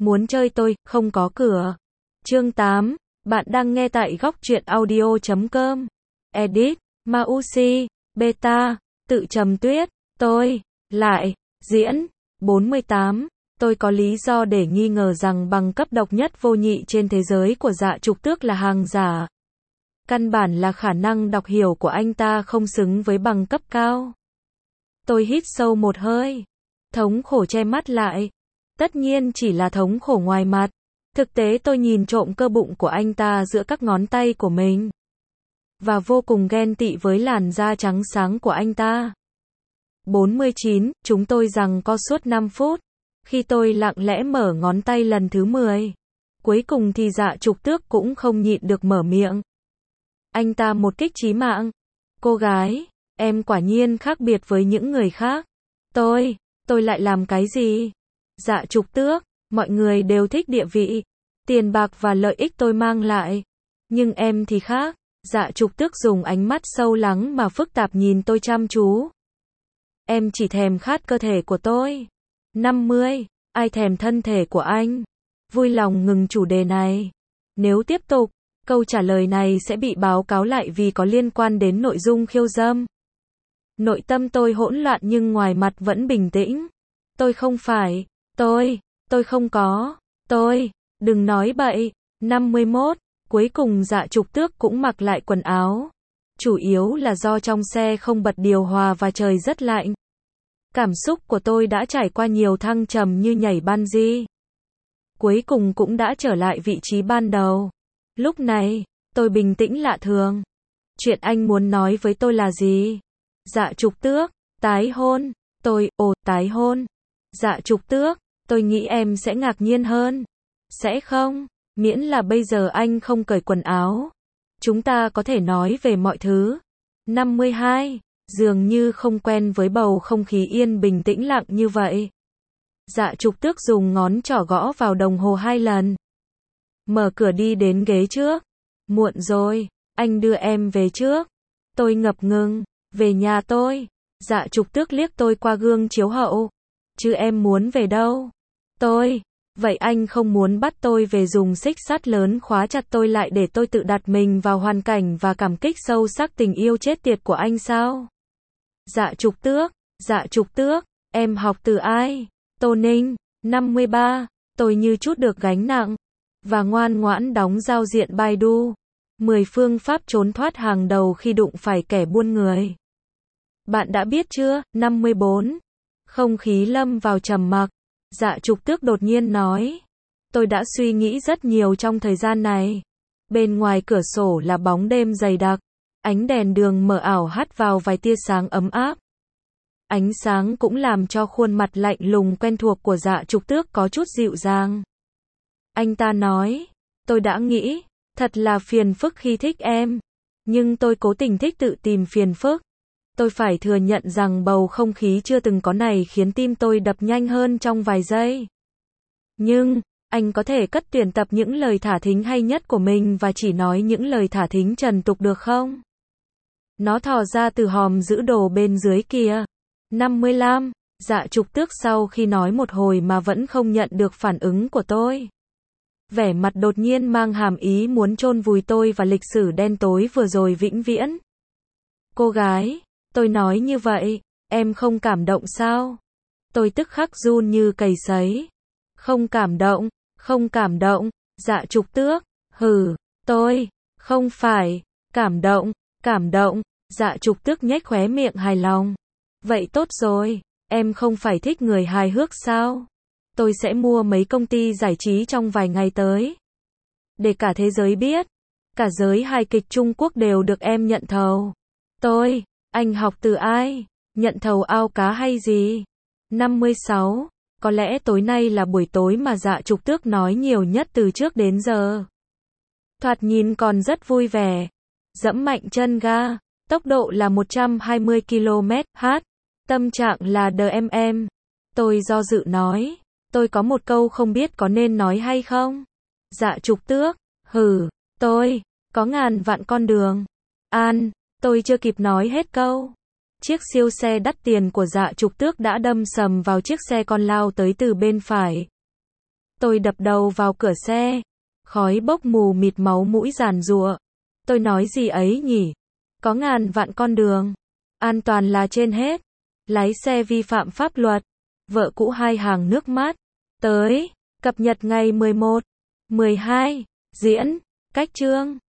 muốn chơi tôi, không có cửa. Chương 8, bạn đang nghe tại góc truyện audio.com. Edit, Mausi, Beta, tự trầm tuyết, tôi, lại, diễn, 48. Tôi có lý do để nghi ngờ rằng bằng cấp độc nhất vô nhị trên thế giới của Dạ Trục Tước là hàng giả. Căn bản là khả năng đọc hiểu của anh ta không xứng với bằng cấp cao. Tôi hít sâu một hơi. Thống khổ che mắt lại. Tất nhiên chỉ là thống khổ ngoài mặt. Thực tế tôi nhìn trộm cơ bụng của anh ta giữa các ngón tay của mình. Và vô cùng ghen tị với làn da trắng sáng của anh ta. 49, chúng tôi giằng co suốt 5 phút. Khi tôi lặng lẽ mở ngón tay lần thứ 10. Cuối cùng thì Dạ Trục Tước cũng không nhịn được mở miệng. Anh ta một kích chí mạng. Cô gái, em quả nhiên khác biệt với những người khác. Tôi lại làm cái gì? Dạ Trục Tước, mọi người đều thích địa vị, tiền bạc và lợi ích tôi mang lại. Nhưng em thì khác. Dạ Trục Tước dùng ánh mắt sâu lắng mà phức tạp nhìn tôi chăm chú. Em chỉ thèm khát cơ thể của tôi. 50, ai thèm thân thể của anh? Vui lòng ngừng chủ đề này. Nếu tiếp tục, câu trả lời này sẽ bị báo cáo lại vì có liên quan đến nội dung khiêu dâm. Nội tâm tôi hỗn loạn nhưng ngoài mặt vẫn bình tĩnh. Tôi không phải, tôi không có, đừng nói bậy. 51, cuối cùng Dạ Trục Tước cũng mặc lại quần áo. Chủ yếu là do trong xe không bật điều hòa và trời rất lạnh. Cảm xúc của tôi đã trải qua nhiều thăng trầm như nhảy bungee. Cuối cùng cũng đã trở lại vị trí ban đầu. Lúc này, tôi bình tĩnh lạ thường. Chuyện anh muốn nói với tôi là gì? Dạ Trục Tước, tái hôn. Tái hôn. Dạ Trục Tước, tôi nghĩ em sẽ ngạc nhiên hơn. Sẽ không, miễn là bây giờ anh không cởi quần áo. Chúng ta có thể nói về mọi thứ. 52, dường như không quen với bầu không khí yên bình tĩnh lặng như vậy. Dạ Trục Tước dùng ngón trỏ gõ vào đồng hồ 2 lần. Mở cửa đi đến ghế trước. Muộn rồi, anh đưa em về trước. Tôi ngập ngừng. Về nhà tôi. Dạ Trục Tước liếc tôi qua gương chiếu hậu. Chứ em muốn về đâu? Vậy anh không muốn bắt tôi về dùng xích sắt lớn khóa chặt tôi lại để tôi tự đặt mình vào hoàn cảnh và cảm kích sâu sắc tình yêu chết tiệt của anh sao? Dạ Trục Tước, em học từ ai? Tô Ninh, 53, tôi như chút được gánh nặng. Và ngoan ngoãn đóng giao diện Baidu. 10 phương pháp trốn thoát hàng đầu khi đụng phải kẻ buôn người. Bạn đã biết chưa? 54. Không khí lâm vào trầm mặc. Dạ Trục Tước đột nhiên nói. Tôi đã suy nghĩ rất nhiều trong thời gian này. Bên ngoài cửa sổ là bóng đêm dày đặc. Ánh đèn đường mờ ảo hắt vào vài tia sáng ấm áp. Ánh sáng cũng làm cho khuôn mặt lạnh lùng quen thuộc của Dạ Trục Tước có chút dịu dàng. Anh ta nói. Tôi đã nghĩ. Thật là phiền phức khi thích em. Nhưng tôi cố tình thích tự tìm phiền phức. Tôi phải thừa nhận rằng bầu không khí chưa từng có này khiến tim tôi đập nhanh hơn trong vài giây. Nhưng, anh có thể cất tuyển tập những lời thả thính hay nhất của mình và chỉ nói những lời thả thính trần tục được không? Nó thò ra từ hòm giữ đồ bên dưới kia. 55, Dạ Trục Tước sau khi nói một hồi mà vẫn không nhận được phản ứng của tôi. Vẻ mặt đột nhiên mang hàm ý muốn chôn vùi tôi và lịch sử đen tối vừa rồi vĩnh viễn. Cô gái, tôi nói như vậy, em không cảm động sao? Tôi tức khắc run như cầy sấy. Không cảm động, Dạ Trục Tước, tôi, không phải, cảm động, Dạ Trục Tước nhếch khóe miệng hài lòng. Vậy tốt rồi, em không phải thích người hài hước sao? Tôi sẽ mua mấy công ty giải trí trong vài ngày tới. Để cả thế giới biết, cả giới hài kịch Trung Quốc đều được em nhận thầu. Anh học từ ai? Nhận thầu ao cá hay gì? 56, có lẽ tối nay là buổi tối mà Dạ Trục Tước nói nhiều nhất từ trước đến giờ. Thoạt nhìn còn rất vui vẻ. Dẫm mạnh chân ga, tốc độ là 120 km/h, tâm trạng là DMM. Tôi do dự nói, tôi có một câu không biết có nên nói hay không? Dạ Trục Tước, tôi có ngàn vạn con đường. Tôi chưa kịp nói hết câu. Chiếc siêu xe đắt tiền của Dạ Trục Tước đã đâm sầm vào chiếc xe con lao tới từ bên phải. Tôi đập đầu vào cửa xe. Khói bốc mù mịt, máu mũi giàn giụa. Tôi nói gì ấy nhỉ? Có ngàn vạn con đường. An toàn là trên hết. Lái xe vi phạm pháp luật. Vợ cũ hai hàng nước mắt. Tới. Cập nhật ngày 11/12. Diễn. Cách chương.